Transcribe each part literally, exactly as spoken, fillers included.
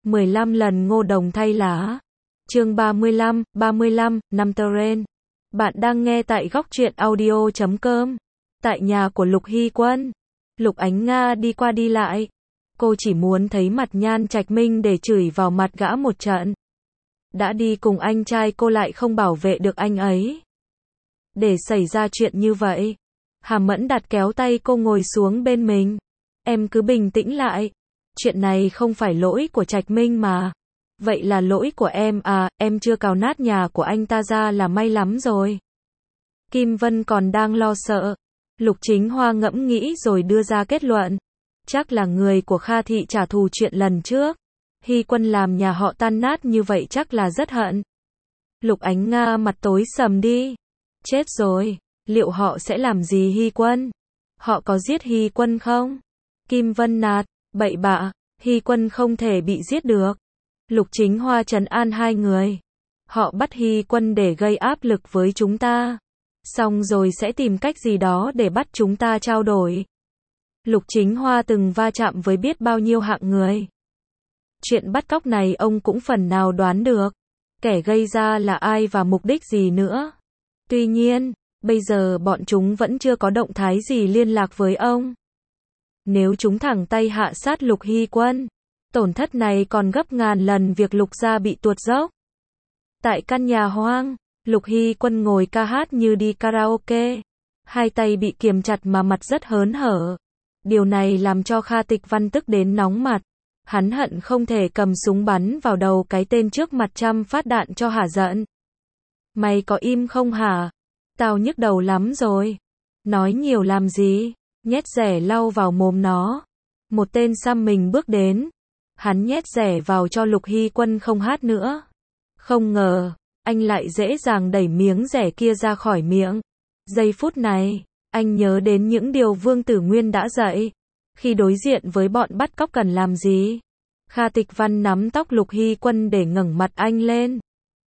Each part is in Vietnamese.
mười lăm lần ngô đồng thay lá. Chương ba mươi lăm, ba mươi lăm, năm Terrain. Bạn đang nghe tại góc truyện audio chấm com. Tại nhà của Lục Hy Quân, Lục Ánh Nga đi qua đi lại. Cô chỉ muốn thấy mặt Nhan Trạch Minh để chửi vào mặt gã một trận. Đã đi cùng anh trai cô lại không bảo vệ được anh ấy. Để xảy ra chuyện như vậy. Hà Mẫn Đạt kéo tay cô ngồi xuống bên mình. Em cứ bình tĩnh lại. Chuyện này không phải lỗi của Trạch Minh mà. Vậy là lỗi của em à, em chưa cào nát nhà của anh ta ra là may lắm rồi. Kim Vân còn đang lo sợ. Lục Chính Hoa ngẫm nghĩ rồi đưa ra kết luận. Chắc là người của Kha Thị trả thù chuyện lần trước. Hy Quân làm nhà họ tan nát như vậy chắc là rất hận. Lục Ánh Nga mặt tối sầm đi. Chết rồi, liệu họ sẽ làm gì Hy Quân? Họ có giết Hy Quân không? Kim Vân nạt, bậy bạ, Hy Quân không thể bị giết được. Lục Chính Hoa trấn an hai người. Họ bắt Hy Quân để gây áp lực với chúng ta. Xong rồi sẽ tìm cách gì đó để bắt chúng ta trao đổi. Lục Chính Hoa từng va chạm với biết bao nhiêu hạng người. Chuyện bắt cóc này ông cũng phần nào đoán được. Kẻ gây ra là ai và mục đích gì nữa. Tuy nhiên, bây giờ bọn chúng vẫn chưa có động thái gì liên lạc với ông. Nếu chúng thẳng tay hạ sát Lục Hy Quân, tổn thất này còn gấp ngàn lần việc Lục gia bị tuột dốc. Tại căn nhà hoang, Lục Hy Quân ngồi ca hát như đi karaoke. Hai tay bị kiềm chặt mà mặt rất hớn hở. Điều này làm cho Kha Tịch Văn tức đến nóng mặt. Hắn hận không thể cầm súng bắn vào đầu cái tên trước mặt trăm phát đạn cho hả giận. Mày có im không hả? Tao nhức đầu lắm rồi. Nói nhiều làm gì? Nhét rẻ lau vào mồm nó. Một tên xăm mình bước đến. Hắn nhét rẻ vào cho Lục Hy Quân không hát nữa. Không ngờ, anh lại dễ dàng đẩy miếng rẻ kia ra khỏi miệng. Giây phút này, anh nhớ đến những điều Vương Tử Nguyên đã dạy. Khi đối diện với bọn bắt cóc cần làm gì? Kha Tịch Văn nắm tóc Lục Hy Quân để ngẩng mặt anh lên.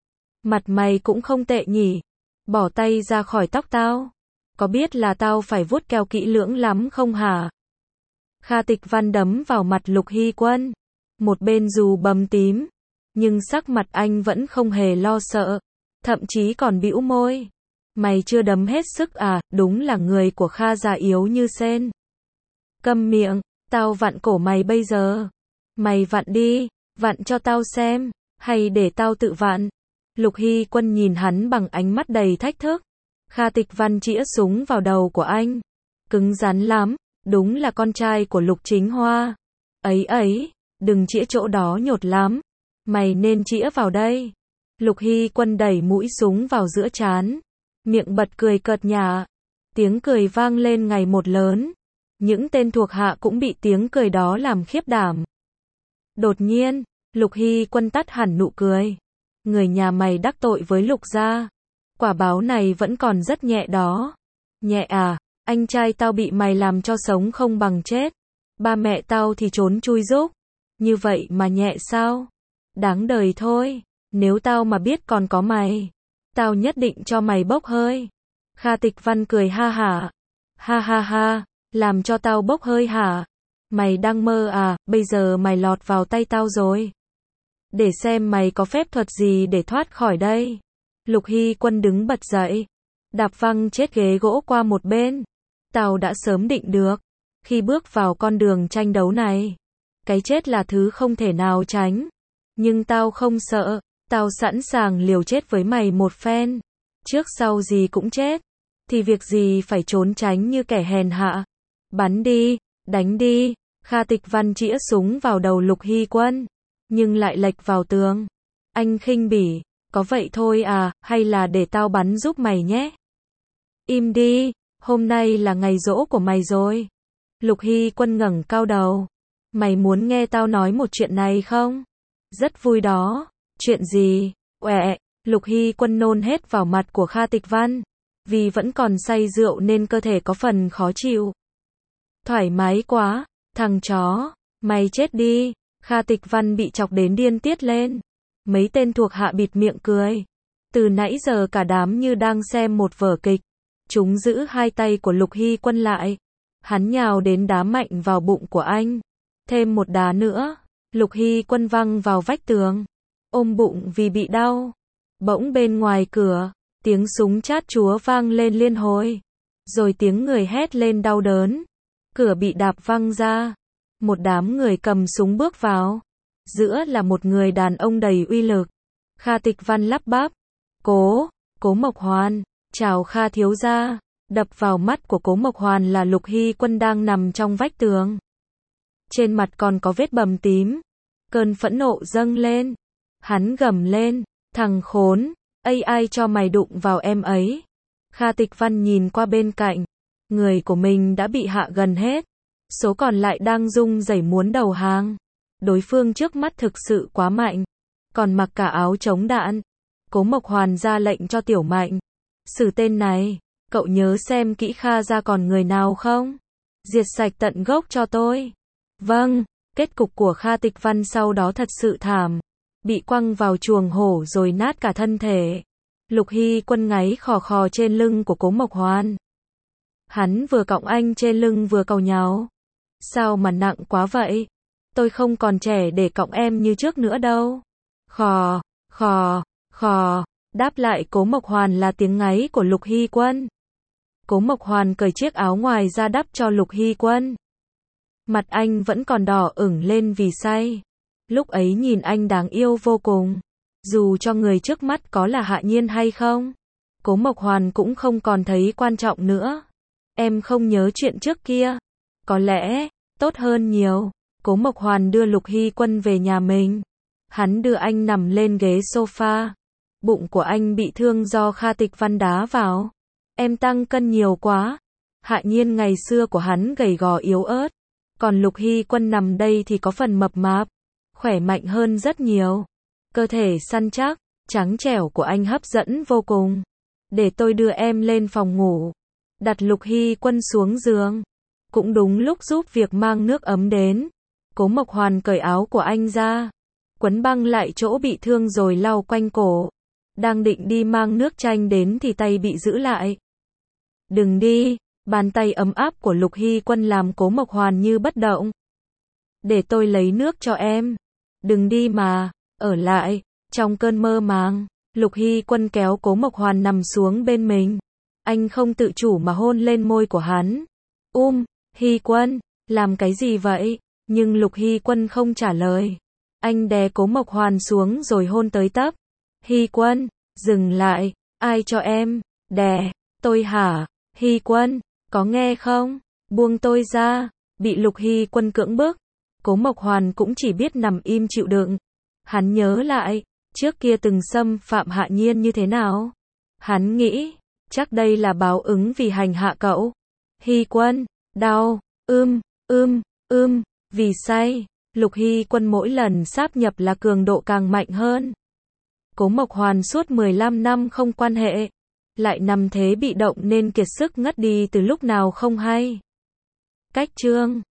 Mặt mày cũng không tệ nhỉ. Bỏ tay ra khỏi tóc tao. Có biết là tao phải vuốt keo kỹ lưỡng lắm không hả? Kha Tịch Văn đấm vào mặt Lục Hy Quân. Một bên dù bầm tím, nhưng sắc mặt anh vẫn không hề lo sợ. Thậm chí còn bĩu môi. Mày chưa đấm hết sức à, đúng là người của Kha già yếu như sen. Câm miệng, tao vặn cổ mày bây giờ. Mày vặn đi, vặn cho tao xem, hay để tao tự vặn. Lục Hy Quân nhìn hắn bằng ánh mắt đầy thách thức. Kha Tịch Văn chĩa súng vào đầu của anh. Cứng rắn lắm, đúng là con trai của Lục Chính Hoa. Ấy ấy, đừng chĩa chỗ đó nhột lắm. Mày nên chĩa vào đây. Lục Hy Quân đẩy mũi súng vào giữa trán. Miệng bật cười cợt nhả. Tiếng cười vang lên ngày một lớn. Những tên thuộc hạ cũng bị tiếng cười đó làm khiếp đảm. Đột nhiên, Lục Hy Quân tắt hẳn nụ cười. Người nhà mày đắc tội với Lục gia. Quả báo này vẫn còn rất nhẹ đó. Nhẹ à, anh trai tao bị mày làm cho sống không bằng chết. Ba mẹ tao thì trốn chui rúc. Như vậy mà nhẹ sao? Đáng đời thôi. Nếu tao mà biết còn có mày, tao nhất định cho mày bốc hơi. Kha Tịch Văn cười ha hả. Ha ha ha, làm cho tao bốc hơi hả? Mày đang mơ à, bây giờ mày lọt vào tay tao rồi. Để xem mày có phép thuật gì để thoát khỏi đây. Lục Hy Quân đứng bật dậy. Đạp văng chết ghế gỗ qua một bên. Tao đã sớm định được. Khi bước vào con đường tranh đấu này, cái chết là thứ không thể nào tránh. Nhưng tao không sợ. Tao sẵn sàng liều chết với mày một phen. Trước sau gì cũng chết. Thì việc gì phải trốn tránh như kẻ hèn hạ. Bắn đi, đánh đi. Kha Tịch Văn chĩa súng vào đầu Lục Hy Quân. Nhưng lại lệch vào tường. Anh khinh bỉ. Có vậy thôi à, hay là để tao bắn giúp mày nhé? Im đi, hôm nay là ngày giỗ của mày rồi. Lục Hy Quân ngẩng cao đầu. Mày muốn nghe tao nói một chuyện này không? Rất vui đó. Chuyện gì? Uẹ, Lục Hy Quân nôn hết vào mặt của Kha Tịch Văn. Vì vẫn còn say rượu nên cơ thể có phần khó chịu. Thoải mái quá, thằng chó, mày chết đi. Kha Tịch Văn bị chọc đến điên tiết lên. Mấy tên thuộc hạ bịt miệng cười. Từ nãy giờ cả đám như đang xem một vở kịch. Chúng giữ hai tay của Lục Hy Quân lại. Hắn nhào đến đá mạnh vào bụng của anh. Thêm một đá nữa. Lục Hy Quân văng vào vách tường, ôm bụng vì bị đau. Bỗng bên ngoài cửa, tiếng súng chát chúa vang lên liên hồi, rồi tiếng người hét lên đau đớn. Cửa bị đạp văng ra, một đám người cầm súng bước vào. Giữa là một người đàn ông đầy uy lực. Kha Tịch Văn lắp bắp, "Cố, Cố Mộc Hoàn, chào Kha thiếu gia." Đập vào mắt của Cố Mộc Hoàn là Lục Hy Quân đang nằm trong vách tường. Trên mặt còn có vết bầm tím. Cơn phẫn nộ dâng lên. Hắn gầm lên, "Thằng khốn, ây ai cho mày đụng vào em ấy." Kha Tịch Văn nhìn qua bên cạnh. Người của mình đã bị hạ gần hết. Số còn lại đang run rẩy muốn đầu hàng. Đối phương trước mắt thực sự quá mạnh. Còn mặc cả áo chống đạn. Cố Mộc Hoàn ra lệnh cho Tiểu Mạnh. "Xử tên này, cậu nhớ xem kỹ Kha ra còn người nào không? Diệt sạch tận gốc cho tôi." "Vâng." Kết cục của Kha Tịch Văn sau đó thật sự thảm. Bị quăng vào chuồng hổ rồi nát cả thân thể. Lục Hy Quân ngáy khò khò trên lưng của Cố Mộc Hoàn. Hắn vừa cõng anh trên lưng vừa cầu nháo. "Sao mà nặng quá vậy? Tôi không còn trẻ để cõng em như trước nữa đâu." Khò, khò, khò. Đáp lại Cố Mộc Hoàn là tiếng ngáy của Lục Hy Quân. Cố Mộc Hoàn cởi chiếc áo ngoài ra đắp cho Lục Hy Quân. Mặt anh vẫn còn đỏ ửng lên vì say. Lúc ấy nhìn anh đáng yêu vô cùng. Dù cho người trước mắt có là Hạ Nhiên hay không, Cố Mộc Hoàn cũng không còn thấy quan trọng nữa. "Em không nhớ chuyện trước kia." "Có lẽ, tốt hơn nhiều." Cố Mộc Hoàn đưa Lục Hy Quân về nhà mình. Hắn đưa anh nằm lên ghế sofa. Bụng của anh bị thương do Kha Tịch Văn đá vào. "Em tăng cân nhiều quá." Hạ Nhiên ngày xưa của hắn gầy gò yếu ớt. Còn Lục Hy Quân nằm đây thì có phần mập mạp. Khỏe mạnh hơn rất nhiều. Cơ thể săn chắc, trắng trẻo của anh hấp dẫn vô cùng. "Để tôi đưa em lên phòng ngủ." Đặt Lục Hy Quân xuống giường. Cũng đúng lúc giúp việc mang nước ấm đến. Cố Mộc Hoàn cởi áo của anh ra, quấn băng lại chỗ bị thương rồi lau quanh cổ. Đang định đi mang nước chanh đến thì tay bị giữ lại. "Đừng đi." Bàn tay ấm áp của Lục Hy Quân làm Cố Mộc Hoàn như bất động. "Để tôi lấy nước cho em." "Đừng đi mà, ở lại." Trong cơn mơ màng, Lục Hy Quân kéo Cố Mộc Hoàn nằm xuống bên mình. Anh không tự chủ mà hôn lên môi của hắn. "Um, Hy Quân, làm cái gì vậy?" Nhưng Lục Hy Quân không trả lời. Anh đè Cố Mộc Hoàn xuống rồi hôn tới tấp. "Hy Quân, dừng lại." "Ai cho em đè tôi hả?" "Hy Quân, có nghe không? Buông tôi ra." Bị Lục Hy Quân cưỡng bức, Cố Mộc Hoàn cũng chỉ biết nằm im chịu đựng. Hắn nhớ lại, trước kia từng xâm phạm Hạ Nhiên như thế nào. Hắn nghĩ, chắc đây là báo ứng vì hành hạ cậu. "Hy Quân, đau." "Ưm, ưm, ưm." Vì say, Lục Hy Quân mỗi lần sáp nhập là cường độ càng mạnh hơn. Cố Mộc Hoàn suốt mười lăm năm không quan hệ, lại nằm thế bị động nên kiệt sức ngất đi từ lúc nào không hay. Cách chương